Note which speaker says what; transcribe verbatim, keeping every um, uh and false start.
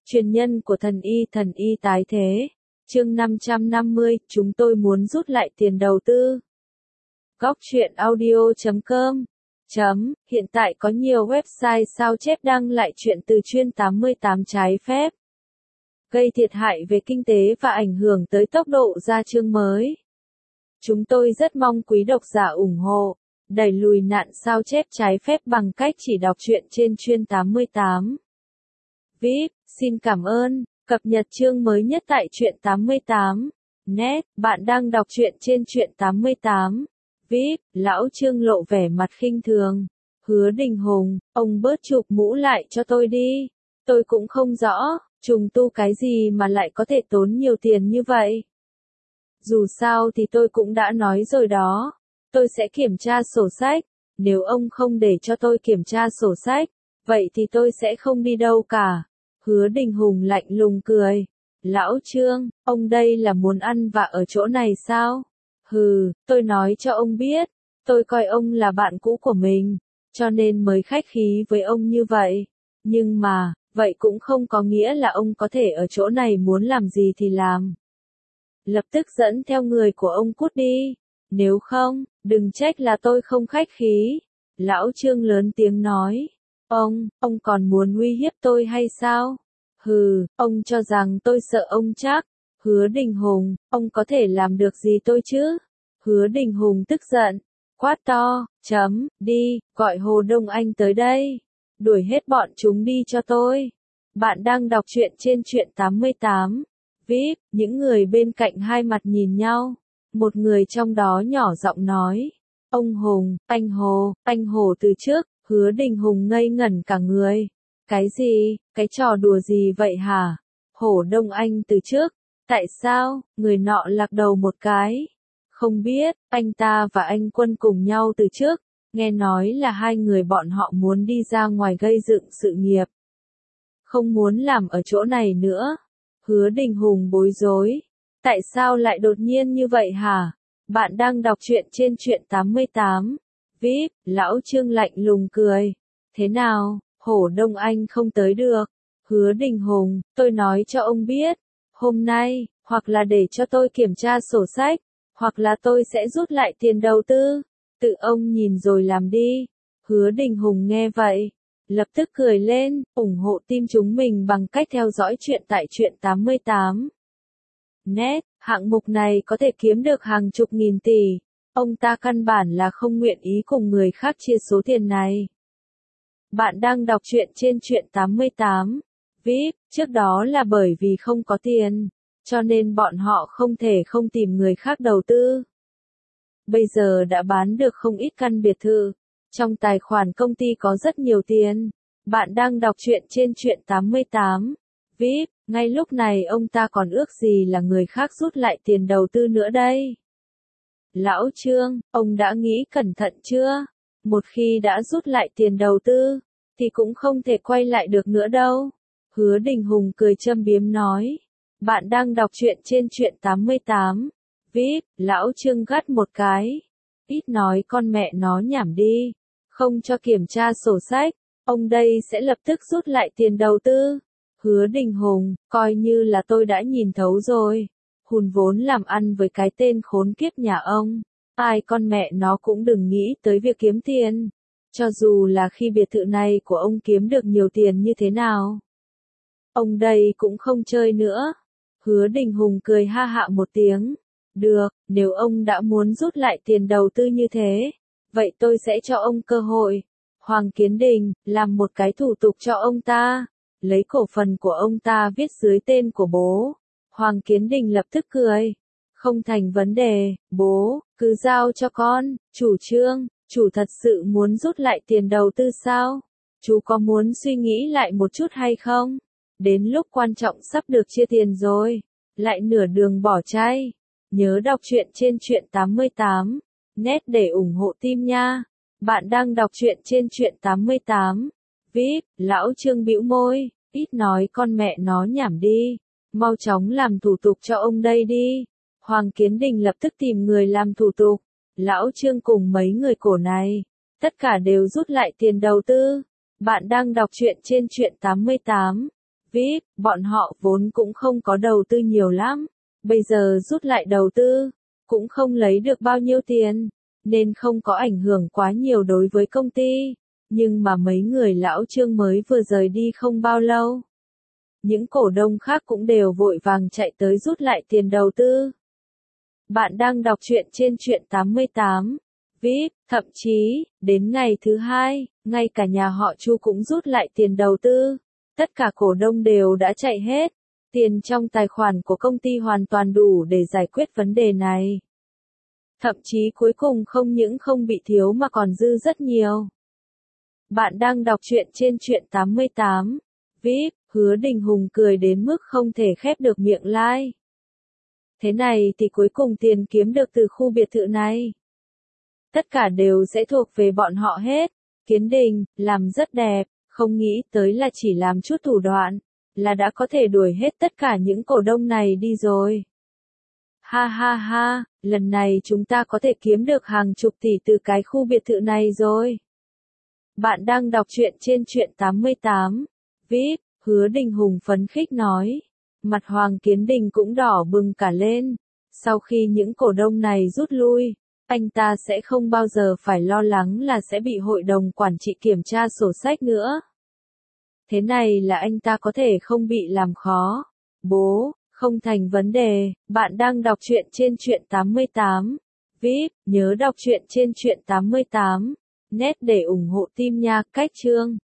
Speaker 1: Truyền nhân của thần y thần y tái thế. Chương năm trăm năm mươi, chúng tôi muốn rút lại tiền đầu tư. Góc truyện audio chấm com chấm, hiện tại có nhiều website sao chép đăng lại chuyện từ chuyên tám mươi tám trái phép. Gây thiệt hại về kinh tế và ảnh hưởng tới tốc độ ra chương mới. Chúng tôi rất mong quý độc giả ủng hộ, đẩy lùi nạn sao chép trái phép bằng cách chỉ đọc truyện trên chuyên tám mươi tám. vê i pê, xin cảm ơn, cập nhật chương mới nhất tại truyện tám mươi tám. Net, bạn đang đọc truyện trên truyện tám mươi tám. vê i pê, lão Trương lộ vẻ mặt khinh thường. Hứa Đình Hùng, ông bớt chụp mũ lại cho tôi đi. Tôi cũng không rõ, trùng tu cái gì mà lại có thể tốn nhiều tiền như vậy. Dù sao thì tôi cũng đã nói rồi đó. Tôi sẽ kiểm tra sổ sách. Nếu ông không để cho tôi kiểm tra sổ sách, vậy thì tôi sẽ không đi đâu cả. Hứa Đình Hùng lạnh lùng cười. Lão Trương, ông đây là muốn ăn vạ ở chỗ này sao? Hừ, tôi nói cho ông biết, tôi coi ông là bạn cũ của mình, cho nên mới khách khí với ông như vậy. Nhưng mà, vậy cũng không có nghĩa là ông có thể ở chỗ này muốn làm gì thì làm. Lập tức dẫn theo người của ông cút đi. Nếu không, đừng trách là tôi không khách khí. Lão Trương lớn tiếng nói. Ông, ông còn muốn uy hiếp tôi hay sao? Hừ, ông cho rằng tôi sợ ông chắc. Hứa Đình Hùng, ông có thể làm được gì tôi chứ? Hứa Đình Hùng tức giận, quát to, chấm, đi, gọi Hồ Đông Anh tới đây. Đuổi hết bọn chúng đi cho tôi. Bạn đang đọc truyện trên truyện tám mươi tám. vê i pê, những người bên cạnh hai mặt nhìn nhau. Một người trong đó nhỏ giọng nói. Ông Hùng, anh Hồ, anh Hồ từ trước. Hứa Đình Hùng ngây ngẩn cả người. Cái gì, cái trò đùa gì vậy hả? Hồ Đông Anh từ trước. Tại sao, người nọ lạc đầu một cái. Không biết, anh ta và anh Quân cùng nhau từ trước. Nghe nói là hai người bọn họ muốn đi ra ngoài gây dựng sự nghiệp. Không muốn làm ở chỗ này nữa. Hứa Đình Hùng bối rối. Tại sao lại đột nhiên như vậy hả? Bạn đang đọc truyện trên truyện tám mươi tám. vê i pê, lão Trương lạnh lùng cười. Thế nào, Hổ Đông Anh không tới được. Hứa Đình Hùng, tôi nói cho ông biết. Hôm nay, hoặc là để cho tôi kiểm tra sổ sách, hoặc là tôi sẽ rút lại tiền đầu tư. Tự ông nhìn rồi làm đi. Hứa Đình Hùng nghe vậy, lập tức cười lên, ủng hộ team chúng mình bằng cách theo dõi truyện tại truyện tám mươi tám. Net, hạng mục này có thể kiếm được hàng chục nghìn tỷ. Ông ta căn bản là không nguyện ý cùng người khác chia số tiền này. Bạn đang đọc truyện trên truyện tám mươi tám. vê i pê, trước đó là bởi vì không có tiền, cho nên bọn họ không thể không tìm người khác đầu tư. Bây giờ đã bán được không ít căn biệt thự. Trong tài khoản công ty có rất nhiều tiền. Bạn đang đọc truyện trên truyện tám mươi tám. vê i pê, ngay lúc này ông ta còn ước gì là người khác rút lại tiền đầu tư nữa đây. Lão Trương, ông đã nghĩ cẩn thận chưa? Một khi đã rút lại tiền đầu tư, thì cũng không thể quay lại được nữa đâu. Hứa Đình Hùng cười châm biếm nói. Bạn đang đọc truyện trên truyện tám mươi tám. vê i pê, lão Trương gắt một cái. Ít nói con mẹ nó nhảm đi. Không cho kiểm tra sổ sách, ông đây sẽ lập tức rút lại tiền đầu tư. Hứa Đình Hùng, coi như là tôi đã nhìn thấu rồi. Hùn vốn làm ăn với cái tên khốn kiếp nhà ông. Ai con mẹ nó cũng đừng nghĩ tới việc kiếm tiền. Cho dù là khi biệt thự này của ông kiếm được nhiều tiền như thế nào, ông đây cũng không chơi nữa. Hứa Đình Hùng cười ha hạ một tiếng. Được, nếu ông đã muốn rút lại tiền đầu tư như thế, vậy tôi sẽ cho ông cơ hội. Hoàng Kiến Đình, làm một cái thủ tục cho ông ta. Lấy cổ phần của ông ta viết dưới tên của bố. Hoàng Kiến Đình lập tức cười. Không thành vấn đề, bố, cứ giao cho con. Chủ Trương, chủ thật sự muốn rút lại tiền đầu tư sao? Chú có muốn suy nghĩ lại một chút hay không? Đến lúc quan trọng sắp được chia tiền rồi. Lại nửa đường bỏ chay. Nhớ đọc truyện trên truyện tám mươi tám. Net để ủng hộ team nha. Bạn đang đọc truyện trên truyện tám mươi tám. vê i pê, lão Trương bĩu môi. Ít nói con mẹ nó nhảm đi. Mau chóng làm thủ tục cho ông đây đi. Hoàng Kiến Đình lập tức tìm người làm thủ tục. Lão Trương cùng mấy người cổ này, tất cả đều rút lại tiền đầu tư. Bạn đang đọc truyện trên truyện tám mươi tám. vê vê i pê, bọn họ vốn cũng không có đầu tư nhiều lắm. Bây giờ rút lại đầu tư, cũng không lấy được bao nhiêu tiền, nên không có ảnh hưởng quá nhiều đối với công ty. Nhưng mà mấy người lão Trương mới vừa rời đi không bao lâu. Những cổ đông khác cũng đều vội vàng chạy tới rút lại tiền đầu tư. Bạn đang đọc truyện trên truyện tám mươi tám. vê i pê, thậm chí, đến ngày thứ hai, ngay cả nhà họ Chu cũng rút lại tiền đầu tư. Tất cả cổ đông đều đã chạy hết. Tiền trong tài khoản của công ty hoàn toàn đủ để giải quyết vấn đề này. Thậm chí cuối cùng không những không bị thiếu mà còn dư rất nhiều. Bạn đang đọc truyện trên truyện tám mươi tám. vê i pê, Hứa Đình Hùng cười đến mức không thể khép được miệng lai. Thế này thì cuối cùng tiền kiếm được từ khu biệt thự này. Tất cả đều sẽ thuộc về bọn họ hết. Kiến Đình, làm rất đẹp, không nghĩ tới là chỉ làm chút thủ đoạn, là đã có thể đuổi hết tất cả những cổ đông này đi rồi. Ha ha ha, lần này chúng ta có thể kiếm được hàng chục tỷ từ cái khu biệt thự này rồi. Bạn đang đọc truyện trên truyện tám mươi tám. vê i pê, Hứa Đình Hùng phấn khích nói. Mặt Hoàng Kiến Đình cũng đỏ bừng cả lên. Sau khi những cổ đông này rút lui, anh ta sẽ không bao giờ phải lo lắng là sẽ bị hội đồng quản trị kiểm tra sổ sách nữa. Thế này là anh ta có thể không bị làm khó. Bố, không thành vấn đề, bạn đang đọc truyện trên truyện tám mươi tám. vê i pê, nhớ đọc truyện trên truyện tám mươi tám. Nét để ủng hộ team nha, cách chương.